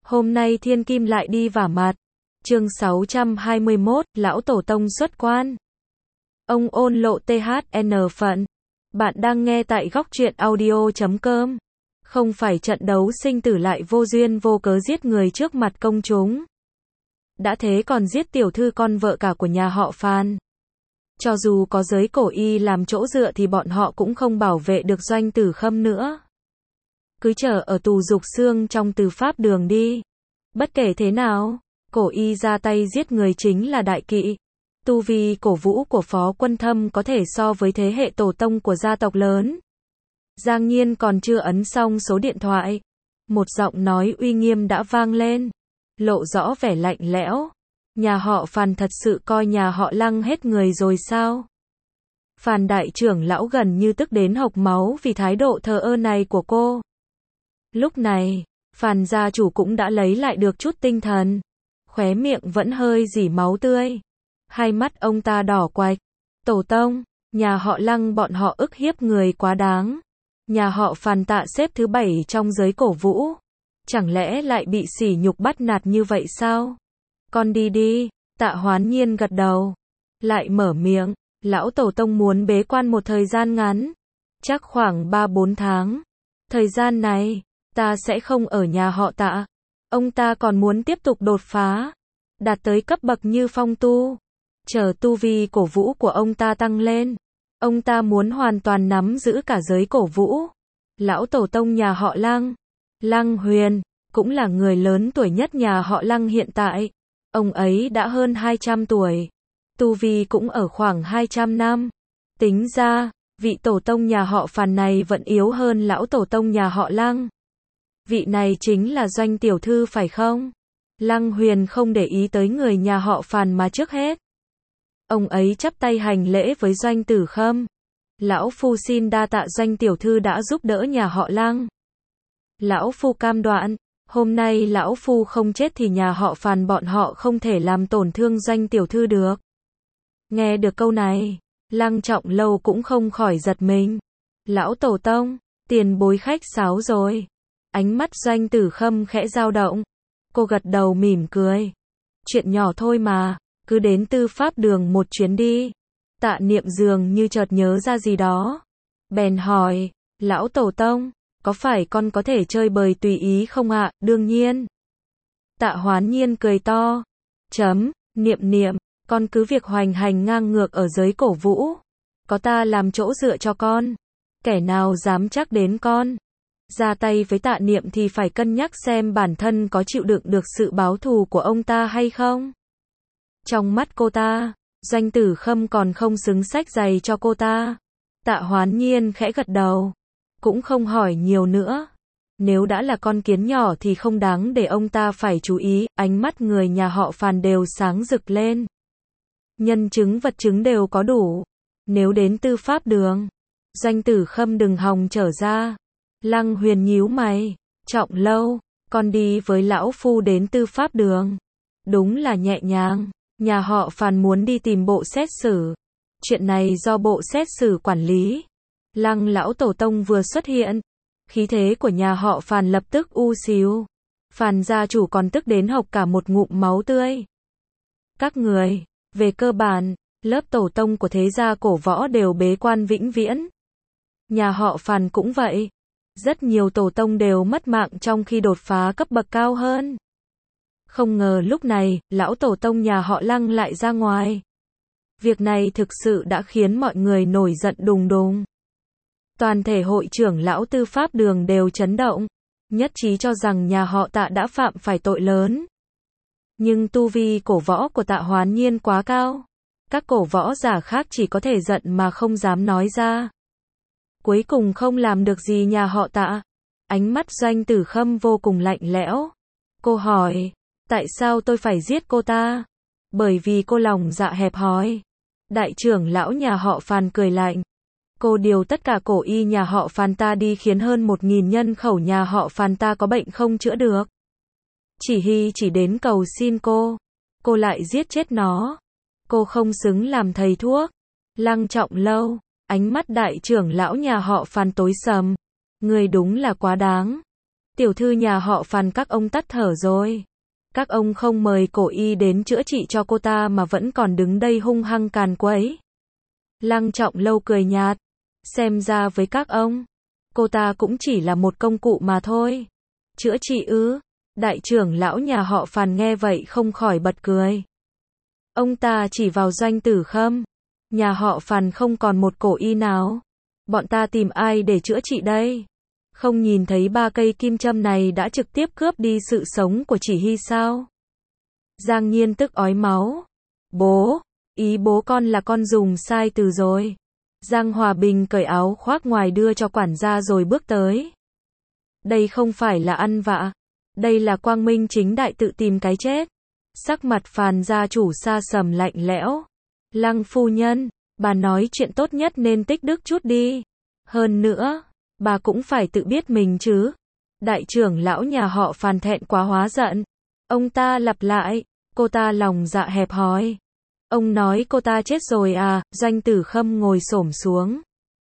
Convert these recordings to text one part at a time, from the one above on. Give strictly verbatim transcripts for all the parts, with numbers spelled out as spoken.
Hôm nay thiên kim lại đi vả mặt. Chương sáu trăm hai mươi mốt, lão tổ tông xuất quan. Ông ôn lộ tê hát en phận. Bạn đang nghe tại góc truyện audio chấm com. Không phải trận đấu sinh tử lại vô duyên vô cớ giết người trước mặt công chúng. Đã thế còn giết tiểu thư con vợ cả của nhà họ Phan. Cho dù có giới cổ y làm chỗ dựa thì bọn họ cũng không bảo vệ được Doanh Tử Khâm nữa. Cứ chờ ở tù dục xương trong Từ Pháp đường đi. Bất kể thế nào, cổ y ra tay giết người chính là đại kỵ. Tu vi cổ vũ của Phó Quân Thâm có thể so với thế hệ tổ tông của gia tộc lớn. Giang Nhiên còn chưa ấn xong số điện thoại. Một giọng nói uy nghiêm đã vang lên. Lộ rõ vẻ lạnh lẽo. Nhà họ Phan thật sự coi nhà họ Lăng hết người rồi sao? Phan đại trưởng lão gần như tức đến hộc máu vì thái độ thờ ơ này của cô. Lúc này, Phan gia chủ cũng đã lấy lại được chút tinh thần. Khóe miệng vẫn hơi rỉ máu tươi. Hai mắt ông ta đỏ quạch. Tổ tông, nhà họ Lăng bọn họ ức hiếp người quá đáng. Nhà họ Phan Tạ xếp thứ bảy trong giới cổ vũ. Chẳng lẽ lại bị sỉ nhục bắt nạt như vậy sao? Con đi đi, Tạ Hoán Nhiên gật đầu. Lại mở miệng, lão tổ tông muốn bế quan một thời gian ngắn. Chắc khoảng ba bốn tháng. Thời gian này, ta sẽ không ở nhà họ Tạ. Ông ta còn muốn tiếp tục đột phá. Đạt tới cấp bậc như phong tu. Chờ tu vi cổ vũ của ông ta tăng lên. Ông ta muốn hoàn toàn nắm giữ cả giới cổ vũ. Lão tổ tông nhà họ Lăng, Lăng Huyền, cũng là người lớn tuổi nhất nhà họ Lăng hiện tại. Ông ấy đã hơn hai trăm tuổi. Tu vi cũng ở khoảng hai trăm năm. Tính ra, vị tổ tông nhà họ Phan này vẫn yếu hơn lão tổ tông nhà họ Lăng. Vị này chính là Doanh tiểu thư phải không? Lăng Huyền không để ý tới người nhà họ Phan mà trước hết. Ông ấy chắp tay hành lễ với Doanh Tử Khâm. Lão phu xin đa tạ Doanh tiểu thư đã giúp đỡ nhà họ Lăng. Lão phu cam đoan, hôm nay lão phu không chết thì nhà họ Phan bọn họ không thể làm tổn thương Doanh tiểu thư được. Nghe được câu này, Lăng Trọng Lâu cũng không khỏi giật mình. Lão tổ tông, tiền bối khách sáo rồi. Ánh mắt Doanh Tử Khâm khẽ dao động. Cô gật đầu mỉm cười. Chuyện nhỏ thôi mà, cứ đến Tư Pháp đường một chuyến đi. Tạ Niệm dường như chợt nhớ ra gì đó. Bèn hỏi, lão tổ tông, có phải con có thể chơi bời tùy ý không ạ? Đương nhiên. Tạ Hoán Nhiên cười to. Chấm, Niệm Niệm, con cứ việc hoành hành ngang ngược ở giới cổ vũ. Có ta làm chỗ dựa cho con. Kẻ nào dám chắc đến con. Ra tay với Tạ Niệm thì phải cân nhắc xem bản thân có chịu đựng được sự báo thù của ông ta hay không. Trong mắt cô ta, Doanh Tử Khâm còn không xứng xách giày cho cô ta. Tạ Hoán Nhiên khẽ gật đầu. Cũng không hỏi nhiều nữa. Nếu đã là con kiến nhỏ thì không đáng để ông ta phải chú ý. Ánh mắt người nhà họ Phan đều sáng rực lên. Nhân chứng vật chứng đều có đủ. Nếu đến Tư Pháp đường, Doanh Tử Khâm đừng hòng trở ra. Lăng Huyền nhíu mày. Trọng Lâu, con đi với lão phu đến Tư Pháp đường. Đúng là nhẹ nhàng. Nhà họ Phan muốn đi tìm bộ xét xử. Chuyện này do bộ xét xử quản lý. Lăng lão tổ tông vừa xuất hiện. Khí thế của nhà họ Phan lập tức u xíu. Phan gia chủ còn tức đến hộc cả một ngụm máu tươi. Các người, về cơ bản, lớp tổ tông của thế gia cổ võ đều bế quan vĩnh viễn. Nhà họ Phan cũng vậy. Rất nhiều tổ tông đều mất mạng trong khi đột phá cấp bậc cao hơn. Không ngờ lúc này, lão tổ tông nhà họ Lăng lại ra ngoài. Việc này thực sự đã khiến mọi người nổi giận đùng đùng. Toàn thể hội trưởng lão Tư Pháp đường đều chấn động. Nhất trí cho rằng nhà họ Tạ đã phạm phải tội lớn. Nhưng tu vi cổ võ của Tạ Hoán Nhiên quá cao. Các cổ võ giả khác chỉ có thể giận mà không dám nói ra. Cuối cùng không làm được gì nhà họ Tạ. Ánh mắt Doanh Tử Khâm vô cùng lạnh lẽo. Cô hỏi, tại sao tôi phải giết cô ta? Bởi vì cô lòng dạ hẹp hòi. Đại trưởng lão nhà họ Phan cười lạnh. Cô điều tất cả cổ y nhà họ Phan ta đi khiến hơn một nghìn nhân khẩu nhà họ Phan ta có bệnh không chữa được. Chỉ hy chỉ đến cầu xin cô. Cô lại giết chết nó. Cô không xứng làm thầy thuốc. Lăng Trọng Lâu, ánh mắt đại trưởng lão nhà họ Phan tối sầm. Người đúng là quá đáng. Tiểu thư nhà họ Phàn các ông tắt thở rồi. Các ông không mời cổ y đến chữa trị cho cô ta mà vẫn còn đứng đây hung hăng càn quấy. Lăng Trọng Lâu cười nhạt. Xem ra với các ông, cô ta cũng chỉ là một công cụ mà thôi. Chữa trị ư? Đại trưởng lão nhà họ Phàn nghe vậy không khỏi bật cười. Ông ta chỉ vào Doanh Tử Khâm. Nhà họ Phàn không còn một cổ y nào. Bọn ta tìm ai để chữa trị đây? Không nhìn thấy ba cây kim châm này đã trực tiếp cướp đi sự sống của Chỉ Hy sao? Giang Nhiên tức ói máu. Bố, ý bố con là con dùng sai từ rồi. Giang Hòa Bình cởi áo khoác ngoài đưa cho quản gia rồi bước tới. Đây không phải là ăn vạ. Đây là quang minh chính đại tự tìm cái chết. Sắc mặt Phàn gia chủ xa sầm lạnh lẽo. Lăng phu nhân, bà nói chuyện tốt nhất nên tích đức chút đi. Hơn nữa, bà cũng phải tự biết mình chứ. Đại trưởng lão nhà họ Phàn thẹn quá hóa giận. Ông ta lặp lại, cô ta lòng dạ hẹp hòi. Ông nói cô ta chết rồi à? Doanh Tử Khâm ngồi xổm xuống.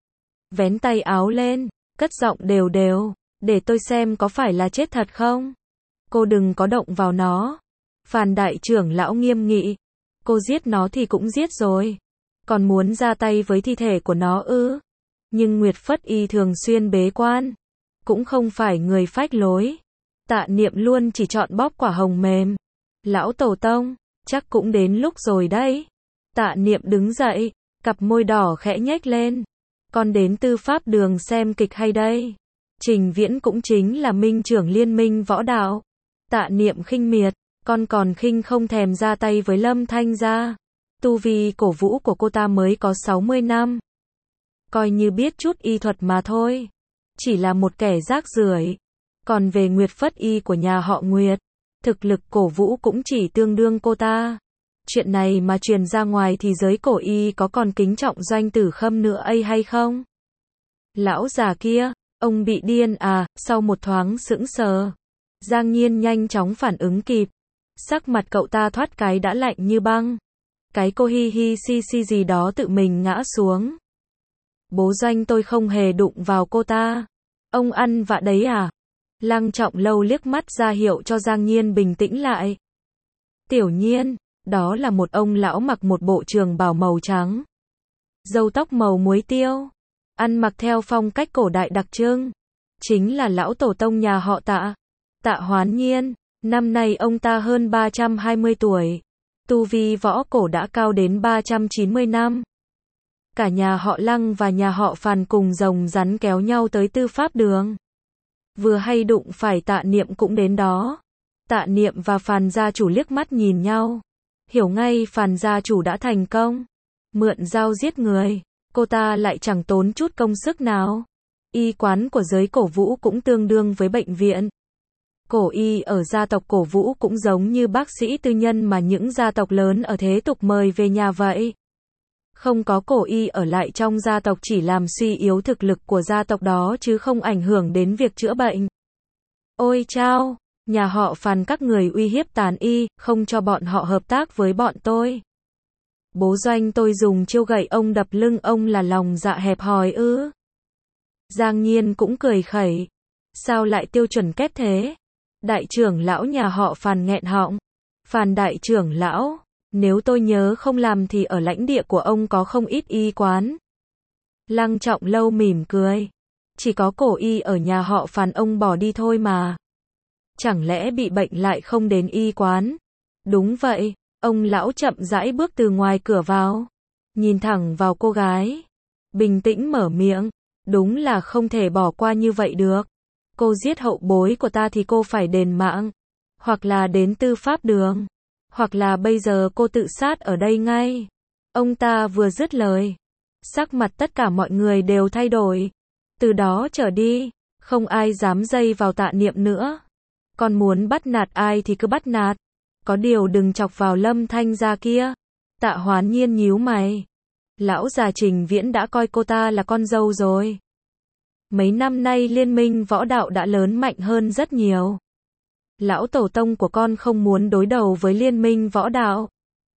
Vén tay áo lên, cất giọng đều đều, để tôi xem có phải là chết thật không? Cô đừng có động vào nó. Phàn đại trưởng lão nghiêm nghị. Cô giết nó thì cũng giết rồi. Còn muốn ra tay với thi thể của nó ư? Nhưng Nguyệt Phất Y thường xuyên bế quan. Cũng không phải người phách lối. Tạ Niệm luôn chỉ chọn bóp quả hồng mềm. Lão Tổ Tông, chắc cũng đến lúc rồi đấy. Tạ Niệm đứng dậy, cặp môi đỏ khẽ nhếch lên. Con đến Tư Pháp Đường xem kịch hay đây? Trình Viễn cũng chính là minh trưởng liên minh võ đạo. Tạ Niệm khinh miệt, con còn khinh không thèm ra tay với Lâm Thanh gia. Tu vi cổ vũ của cô ta mới có sáu mươi năm. Coi như biết chút y thuật mà thôi. Chỉ là một kẻ rác rưởi. Còn về Nguyệt Phất Y của nhà họ Nguyệt, thực lực cổ vũ cũng chỉ tương đương cô ta. Chuyện này mà truyền ra ngoài thì giới cổ y có còn kính trọng Doanh Tử Khâm nữa ấy hay không? Lão già kia, ông bị điên à? Sau một thoáng sững sờ, Giang Nhiên nhanh chóng phản ứng kịp. Sắc mặt cậu ta thoát cái đã lạnh như băng. Cái cô hi hi si si gì đó tự mình ngã xuống. Bố Doanh tôi không hề đụng vào cô ta. Ông ăn vạ đấy à? Lăng Trọng Lâu liếc mắt ra hiệu cho Giang Nhiên bình tĩnh lại. Tiểu Nhiên, đó là một ông lão mặc một bộ trường bào màu trắng. Râu tóc màu muối tiêu. Ăn mặc theo phong cách cổ đại đặc trưng. Chính là lão tổ tông nhà họ Tạ. Tạ Hoán Nhiên. Năm nay ông ta hơn ba trăm hai mươi tuổi. Tu vi võ cổ đã cao đến ba trăm chín mươi năm. Cả nhà họ Lăng và nhà họ Phàn cùng rồng rắn kéo nhau tới Tư Pháp Đường. Vừa hay đụng phải Tạ Niệm cũng đến đó. Tạ Niệm và Phàn gia chủ liếc mắt nhìn nhau. Hiểu ngay Phàn gia chủ đã thành công. Mượn dao giết người. Cô ta lại chẳng tốn chút công sức nào. Y quán của giới cổ vũ cũng tương đương với bệnh viện. Cổ y ở gia tộc cổ vũ cũng giống như bác sĩ tư nhân mà những gia tộc lớn ở thế tục mời về nhà vậy. Không có cổ y ở lại trong gia tộc chỉ làm suy yếu thực lực của gia tộc đó chứ không ảnh hưởng đến việc chữa bệnh. Ôi chao, nhà họ Phàn các người uy hiếp tàn y, không cho bọn họ hợp tác với bọn tôi. Bố Doanh tôi dùng chiêu gậy ông đập lưng ông là lòng dạ hẹp hòi ư? Giang Nhiên cũng cười khẩy. Sao lại tiêu chuẩn kép thế? Đại trưởng lão nhà họ Phàn nghẹn họng. Phàn đại trưởng lão, nếu tôi nhớ không làm thì ở lãnh địa của ông có không ít y quán. Lăng Trọng Lâu mỉm cười. Chỉ có cổ y ở nhà họ Phàn ông bỏ đi thôi mà. Chẳng lẽ bị bệnh lại không đến y quán? Đúng vậy, ông lão chậm rãi bước từ ngoài cửa vào. Nhìn thẳng vào cô gái. Bình tĩnh mở miệng. Đúng là không thể bỏ qua như vậy được. Cô giết hậu bối của ta thì cô phải đền mạng. Hoặc là đến Tư Pháp Đường. Hoặc là bây giờ cô tự sát ở đây ngay. Ông ta vừa dứt lời. Sắc mặt tất cả mọi người đều thay đổi. Từ đó trở đi, không ai dám dây vào Tạ Niệm nữa. Còn muốn bắt nạt ai thì cứ bắt nạt. Có điều đừng chọc vào Lâm Thanh gia kia. Tạ Hoán Nhiên nhíu mày. Lão già Trình Viễn đã coi cô ta là con dâu rồi. Mấy năm nay liên minh võ đạo đã lớn mạnh hơn rất nhiều. Lão tổ tông của con không muốn đối đầu với liên minh võ đạo.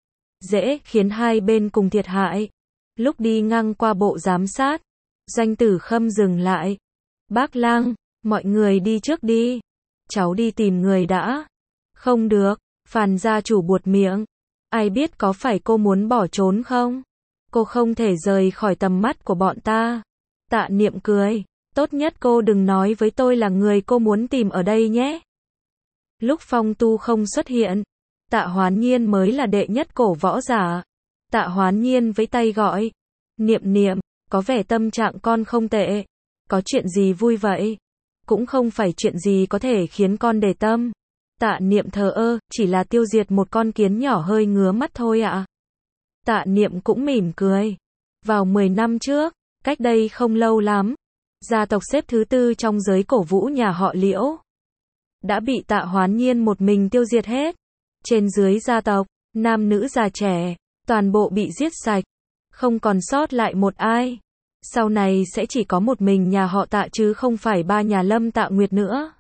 Dễ khiến hai bên cùng thiệt hại. Lúc đi ngang qua bộ giám sát, Doanh Tử Khâm dừng lại. Bác Lăng, mọi người đi trước đi. cháu đi tìm người đã. Không được, Phàn gia chủ buột miệng. Ai biết có phải cô muốn bỏ trốn không? Cô không thể rời khỏi tầm mắt của bọn ta. Tạ Niệm cười. Tốt nhất cô đừng nói với tôi là người cô muốn tìm ở đây nhé. Lúc Phong Tu không xuất hiện, Tạ Hoán Nhiên mới là đệ nhất cổ võ giả. Tạ Hoán Nhiên với tay gọi. Niệm Niệm, có vẻ tâm trạng con không tệ. Có chuyện gì vui vậy? Cũng không phải chuyện gì có thể khiến con để tâm. Tạ Niệm thờ ơ, chỉ là tiêu diệt một con kiến nhỏ hơi ngứa mắt thôi ạ. Tạ Niệm cũng mỉm cười. Vào mười năm trước, cách đây không lâu lắm, gia tộc xếp thứ tư trong giới cổ vũ nhà họ Liễu đã bị Tạ Hoán Nhiên một mình tiêu diệt hết. Trên dưới gia tộc, nam nữ già trẻ, toàn bộ bị giết sạch, không còn sót lại một ai. Sau này sẽ chỉ có một mình nhà họ Tạ chứ không phải ba nhà Lâm Tạ Nguyệt nữa.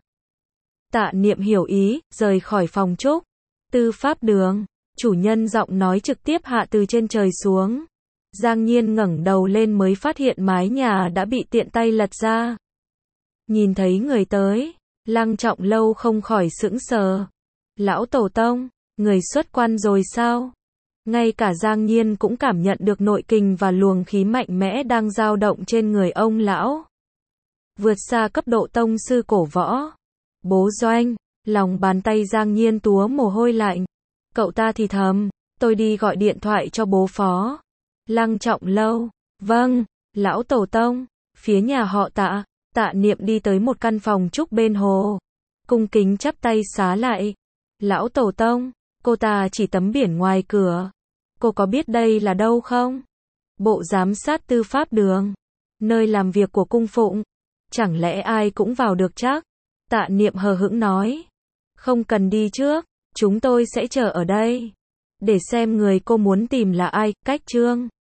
Tạ Niệm hiểu ý, rời khỏi phòng trúc. Tư pháp đường, chủ nhân giọng nói trực tiếp hạ từ trên trời xuống. Giang Nhiên ngẩng đầu lên mới phát hiện mái nhà đã bị tiện tay lật ra. Nhìn thấy người tới, Lăng Trọng Lâu không khỏi sững sờ. Lão Tổ Tông, người xuất quan rồi sao? Ngay cả Giang Nhiên cũng cảm nhận được nội kình và luồng khí mạnh mẽ đang dao động trên người ông lão. Vượt xa cấp độ tông sư cổ võ. Bố Doanh, lòng bàn tay Giang Nhiên túa mồ hôi lạnh. Cậu ta thì thầm, tôi đi gọi điện thoại cho bố Phó. Lăng Trọng Lâu, vâng, lão Tổ Tông. Phía nhà họ Tạ, Tạ Niệm đi tới một căn phòng trúc bên hồ. Cung kính chắp tay xá lại. Lão Tổ Tông, cô ta chỉ tấm biển ngoài cửa. Cô có biết đây là đâu không? Bộ giám sát tư pháp đường. Nơi làm việc của cung phụng. Chẳng lẽ ai cũng vào được chắc? Tạ Niệm hờ hững nói. Không cần đi trước, chúng tôi sẽ chờ ở đây. Để xem người cô muốn tìm là ai, cách chương.